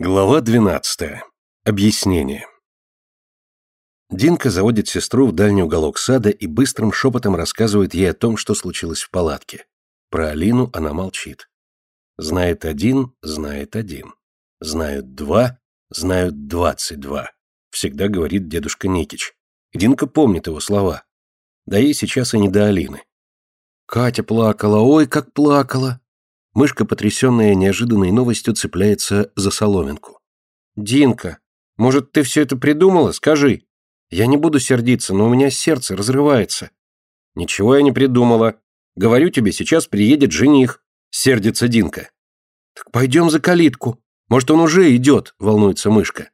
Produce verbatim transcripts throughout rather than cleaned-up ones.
Глава двенадцатая. Объяснение. Динка заводит сестру в дальний уголок сада и быстрым шепотом рассказывает ей о том, что случилось в палатке. Про Алину она молчит. Знает один, знает один. Знают два, знают двадцать два. Всегда говорит дедушка Никич. Динка помнит его слова. Да ей сейчас и не до Алины. Катя плакала, ой, как плакала. Мышка, потрясенная неожиданной новостью, цепляется за соломинку. «Динка, может, ты все это придумала? Скажи. Я не буду сердиться, но у меня сердце разрывается». «Ничего я не придумала. Говорю тебе, сейчас приедет жених», — сердится Динка. «Так пойдем за калитку. Может, он уже идет», — волнуется Мышка.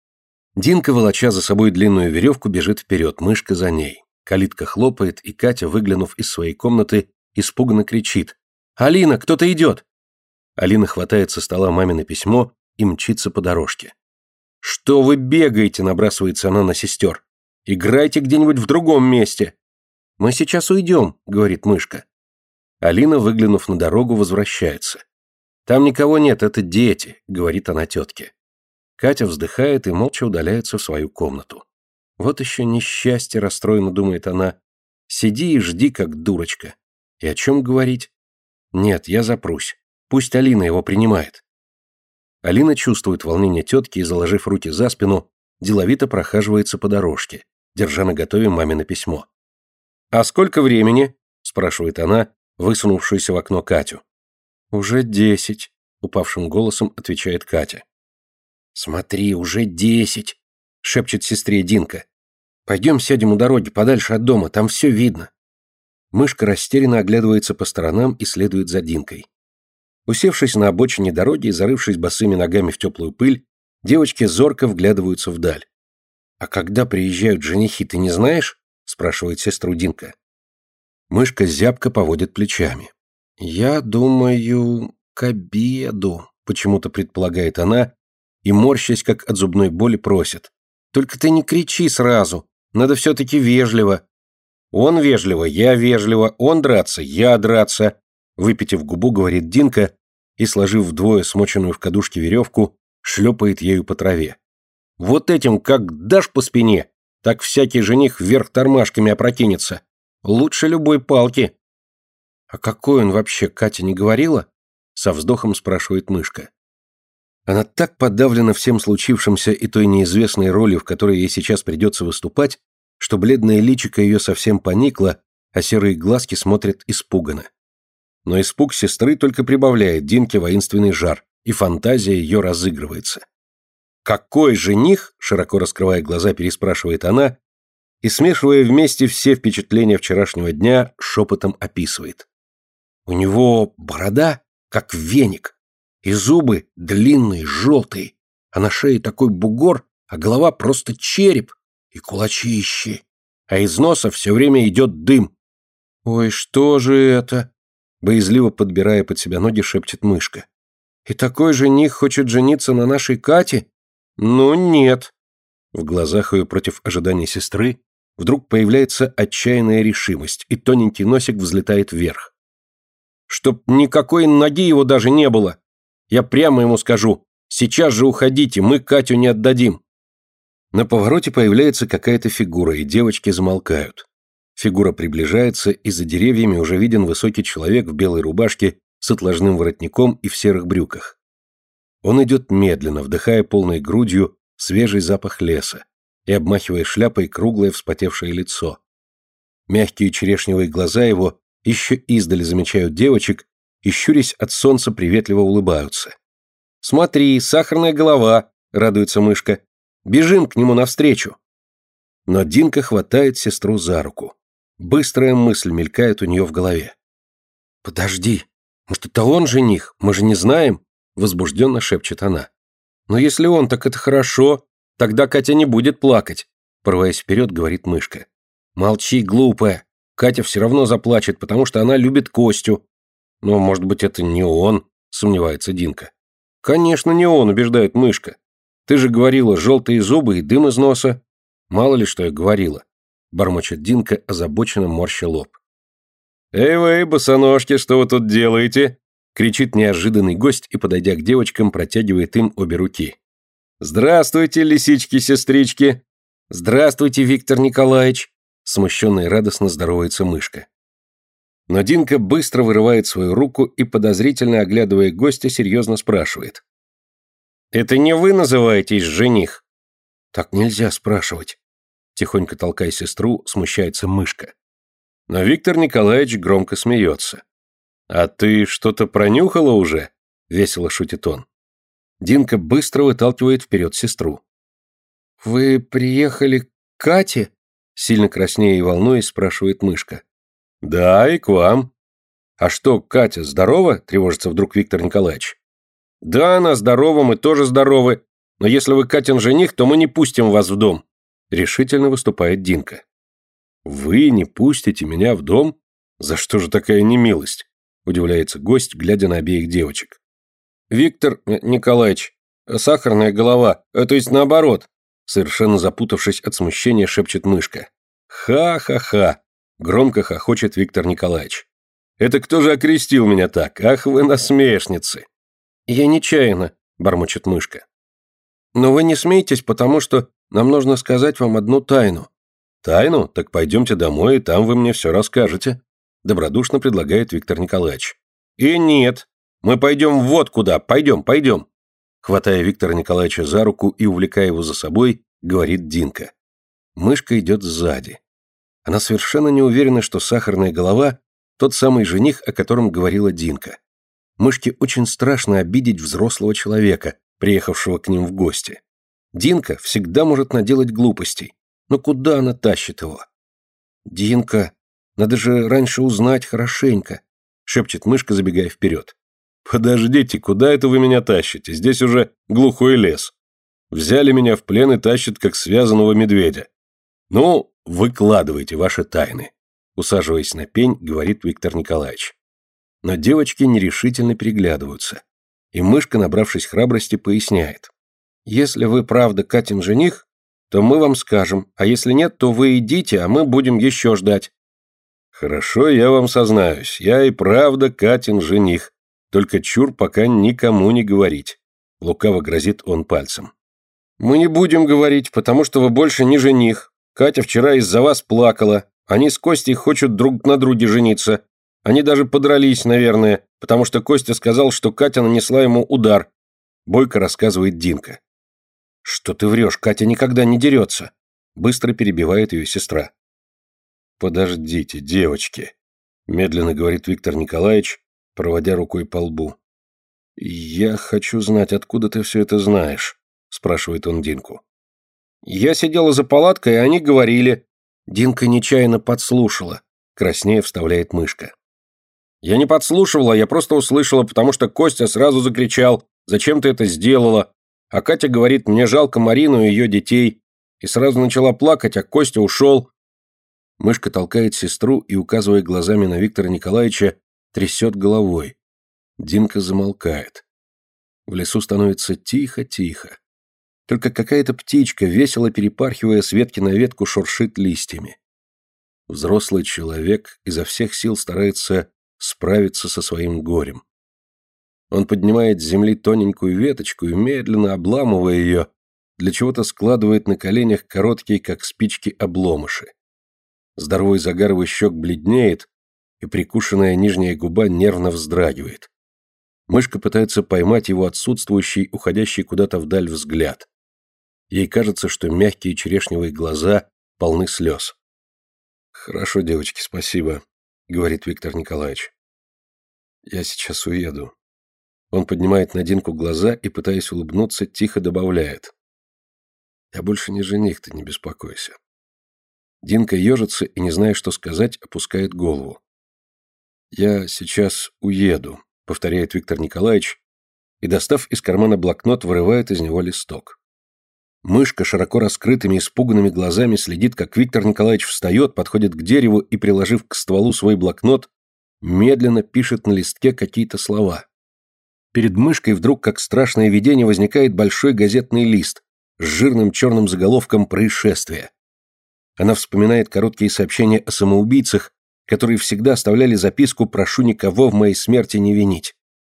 Динка, волоча за собой длинную веревку, бежит вперед, Мышка за ней. Калитка хлопает, и Катя, выглянув из своей комнаты, испуганно кричит. «Алина, кто-то идет!» Алина хватает со стола мамино письмо и мчится по дорожке. «Что вы бегаете?» — набрасывается она на сестер. «Играйте где-нибудь в другом месте!» «Мы сейчас уйдем», — говорит Мышка. Алина, выглянув на дорогу, возвращается. «Там никого нет, это дети», — говорит она тетке. Катя вздыхает и молча удаляется в свою комнату. «Вот еще несчастье», — расстроенно думает она. «Сиди и жди, как дурочка. И о чем говорить? Нет, я запрусь. Пусть Алина его принимает». Алина чувствует волнение тетки и, заложив руки за спину, деловито прохаживается по дорожке, держа наготове мамино письмо. «А сколько времени?» — спрашивает она, высунувшуюся в окно Катю. «Уже десять», — упавшим голосом отвечает Катя. «Смотри, уже десять», — шепчет сестре Динка. «Пойдем сядем у дороги, подальше от дома, там все видно». Мышка растерянно оглядывается по сторонам и следует за Динкой. Усевшись на обочине дороги и зарывшись босыми ногами в теплую пыль, девочки зорко вглядываются вдаль. «А когда приезжают женихи, ты не знаешь?» — спрашивает сестру Динка. Мышка зябко поводит плечами. «Я думаю, к обеду», — почему-то предполагает она, и, морщась, как от зубной боли, просит. «Только ты не кричи сразу, надо все-таки вежливо». «Он вежливо, я вежливо, он драться, я драться», выпитив губу, говорит Динка и, сложив вдвое смоченную в кадушке веревку, шлепает ею по траве. «Вот этим как дашь по спине, так всякий жених вверх тормашками опрокинется. Лучше любой палки». «А какой он вообще, Катя не говорила?» со вздохом спрашивает Мышка. Она так подавлена всем случившимся и той неизвестной ролью, в которой ей сейчас придется выступать, что бледное личико ее совсем поникло, а серые глазки смотрят испуганно. Но испуг сестры только прибавляет Динке воинственный жар, и фантазия ее разыгрывается. «Какой жених?» — широко раскрывая глаза, переспрашивает она, и, смешивая вместе все впечатления вчерашнего дня, шепотом описывает. «У него борода, как веник, и зубы длинные, желтые, а на шее такой бугор, а голова просто череп, и кулачищи, а из носа все время идет дым». «Ой, что же это?» Боязливо подбирая под себя ноги, шепчет Мышка. «И такой жених хочет жениться на нашей Кате? Ну нет». В глазах ее против ожиданий сестры вдруг появляется отчаянная решимость, и тоненький носик взлетает вверх. «Чтоб никакой ноги его даже не было. Я прямо ему скажу, сейчас же уходите, мы Катю не отдадим». На повороте появляется какая-то фигура, и девочки замолкают. Фигура приближается, и за деревьями уже виден высокий человек в белой рубашке с отложным воротником и в серых брюках. Он идет медленно, вдыхая полной грудью свежий запах леса и обмахивая шляпой круглое вспотевшее лицо. Мягкие черешневые глаза его еще издали замечают девочек и, щурясь от солнца, приветливо улыбаются. «Смотри, сахарная голова!» — радуется Мышка. «Бежим к нему навстречу!» Но Динка хватает сестру за руку. Быстрая мысль мелькает у нее в голове. «Подожди, может, это он жених? Мы же не знаем!» — возбужденно шепчет она. «Но если он, так это хорошо. Тогда Катя не будет плакать», — порываясь вперед, говорит Мышка. «Молчи, глупая. Катя все равно заплачет, потому что она любит Костю». «Но, может быть, это не он?» — сомневается Динка. «Конечно, не он», — убеждает Мышка. «Ты же говорила, желтые зубы и дым из носа». «Мало ли, что я говорила», — бормочет Динка, озабоченно морща лоб. «Эй вы, босоножки, что вы тут делаете?» кричит неожиданный гость и, подойдя к девочкам, протягивает им обе руки. «Здравствуйте, лисички-сестрички!» «Здравствуйте, Виктор Николаевич!» Смущенно и радостно здоровается мышка. Но Динка быстро вырывает свою руку и, подозрительно оглядывая гостя, серьезно спрашивает. «Это не вы называетесь жених?» «Так нельзя спрашивать», — тихонько толкая сестру, смущается мышка. Но Виктор Николаевич громко смеется. «А ты что-то пронюхала уже?» — весело шутит он. Динка быстро выталкивает вперед сестру. «Вы приехали к Кате?» — сильно краснея и волнуясь, спрашивает мышка. «Да, и к вам». «А что, Катя здорова?» — тревожится вдруг Виктор Николаевич. «Да, она здорова, мы тоже здоровы, но если вы Катин жених, то мы не пустим вас в дом», — решительно выступает Динка. «Вы не пустите меня в дом? За что же такая немилость?» — удивляется гость, глядя на обеих девочек. «Виктор Николаевич, сахарная голова, то есть наоборот», совершенно запутавшись от смущения, шепчет мышка. «Ха-ха-ха!» — громко хохочет Виктор Николаевич. «Это кто же окрестил меня так? Ах вы насмешницы!» «Я нечаянно», — бормочет мышка. «Но вы не смейтесь, потому что нам нужно сказать вам одну тайну». «Тайну? Так пойдемте домой, и там вы мне все расскажете», — добродушно предлагает Виктор Николаевич. «И нет, мы пойдем вот куда, пойдем, пойдем», хватая Виктора Николаевича за руку и увлекая его за собой, говорит Динка. Мышка идет сзади. Она совершенно не уверена, что сахарная голова — тот самый жених, о котором говорила Динка. Мышке очень страшно обидеть взрослого человека, приехавшего к ним в гости. Динка всегда может наделать глупостей. Но куда она тащит его? «Динка, надо же раньше узнать хорошенько», — шепчет мышка, забегая вперед. «Подождите, куда это вы меня тащите? Здесь уже глухой лес. Взяли меня в плен и тащат, как связанного медведя. Ну, выкладывайте ваши тайны», — усаживаясь на пень, говорит Виктор Николаевич. Но девочки нерешительно переглядываются, и мышка, набравшись храбрости, поясняет. «Если вы правда Катин жених, то мы вам скажем, а если нет, то вы идите, а мы будем еще ждать». «Хорошо, я вам сознаюсь, я и правда Катин жених, только чур пока никому не говорить», — лукаво грозит он пальцем. «Мы не будем говорить, потому что вы больше не жених. Катя вчера из-за вас плакала, они с Костей хотят друг на друге жениться. Они даже подрались, наверное, потому что Костя сказал, что Катя нанесла ему удар», — бойко рассказывает Динка. «Что ты врешь, Катя никогда не дерется», — быстро перебивает ее сестра. «Подождите, девочки», — медленно говорит Виктор Николаевич, проводя рукой по лбу. «Я хочу знать, откуда ты все это знаешь», — спрашивает он Динку. «Я сидела за палаткой, и они говорили». Динка нечаянно подслушала, краснея вставляет мышка. «Я не подслушивала, я просто услышала, потому что Костя сразу закричал: «Зачем ты это сделала?» А Катя говорит: «Мне жалко Марину и ее детей». И сразу начала плакать, а Костя ушел. Мышка толкает сестру и, указывая глазами на Виктора Николаевича, трясет головой. Динка замолкает. В лесу становится тихо-тихо. Только какая-то птичка, весело перепархивая с ветки на ветку, шуршит листьями. Взрослый человек изо всех сил старается справиться со своим горем. Он поднимает с земли тоненькую веточку и, медленно обламывая ее, для чего-то складывает на коленях короткие, как спички, обломыши. Здоровый загар его щек бледнеет, и прикушенная нижняя губа нервно вздрагивает. Мышка пытается поймать его отсутствующий, уходящий куда-то вдаль взгляд. Ей кажется, что мягкие черешневые глаза полны слез. «Хорошо, девочки, спасибо», — говорит Виктор Николаевич. «Я сейчас уеду». Он поднимает на Динку глаза и, пытаясь улыбнуться, тихо добавляет. «Я больше не жених, ты не беспокойся». Динка ежится и, не зная, что сказать, опускает голову. «Я сейчас уеду», — повторяет Виктор Николаевич, и, достав из кармана блокнот, вырывает из него листок. Мышка широко раскрытыми испуганными глазами следит, как Виктор Николаевич встает, подходит к дереву и, приложив к стволу свой блокнот, медленно пишет на листке какие-то слова. Перед мышкой вдруг, как страшное видение, возникает большой газетный лист с жирным черным заголовком «Происшествие». Она вспоминает короткие сообщения о самоубийцах, которые всегда оставляли записку «Прошу никого в моей смерти не винить».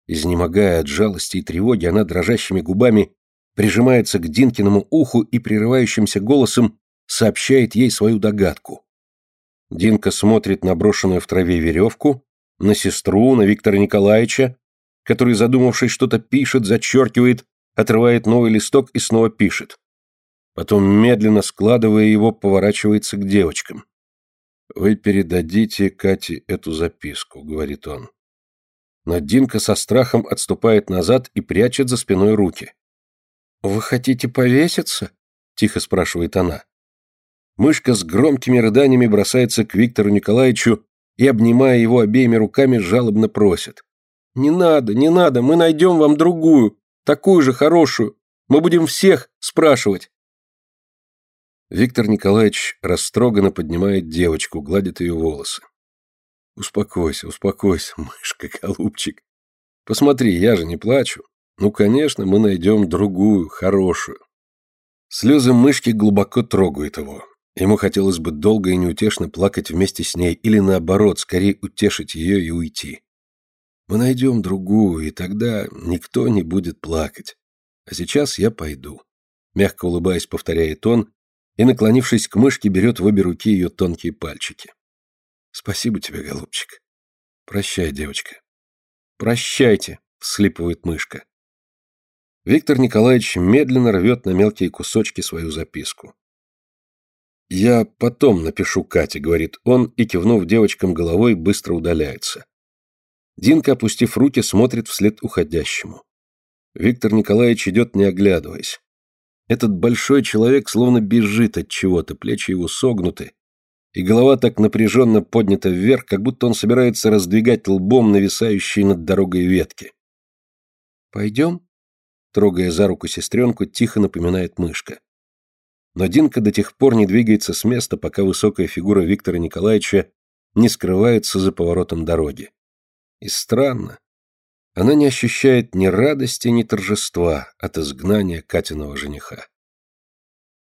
Изнемогая от жалости и тревоги, она дрожащими губами прижимается к Динкиному уху и прерывающимся голосом сообщает ей свою догадку. Динка смотрит на брошенную в траве веревку, на сестру, на Виктора Николаевича, который, задумавшись, что-то пишет, зачеркивает, отрывает новый листок и снова пишет. Потом, медленно складывая его, поворачивается к девочкам. «Вы передадите Кате эту записку», — говорит он. Но Динка со страхом отступает назад и прячет за спиной руки. «Вы хотите повеситься?» — тихо спрашивает она. Мышка с громкими рыданиями бросается к Виктору Николаевичу и, обнимая его обеими руками, жалобно просит. «Не надо, не надо, мы найдем вам другую, такую же хорошую. Мы будем всех спрашивать». Виктор Николаевич растроганно поднимает девочку, гладит ее волосы. «Успокойся, успокойся, мышка, голубчик. Посмотри, я же не плачу. Ну, конечно, мы найдем другую, хорошую». Слезы мышки глубоко трогают его. Ему хотелось бы долго и неутешно плакать вместе с ней, или наоборот, скорее утешить ее и уйти. Мы найдем другую, и тогда никто не будет плакать. А сейчас я пойду. Мягко улыбаясь, повторяет он, и, наклонившись к мышке, берет в обе руки ее тонкие пальчики. Спасибо тебе, голубчик. Прощай, девочка. Прощайте, всхлипывает мышка. Виктор Николаевич медленно рвет на мелкие кусочки свою записку. «Я потом напишу Кате», — говорит он, и, кивнув девочкам головой, быстро удаляется. Динка, опустив руки, смотрит вслед уходящему. Виктор Николаевич идет, не оглядываясь. Этот большой человек словно бежит от чего-то, плечи его согнуты, и голова так напряженно поднята вверх, как будто он собирается раздвигать лбом нависающие над дорогой ветки. «Пойдем?» — трогая за руку сестренку, тихо напоминает мышка. Но Динка до тех пор не двигается с места, пока высокая фигура Виктора Николаевича не скрывается за поворотом дороги. И странно, она не ощущает ни радости, ни торжества от изгнания Катиного жениха.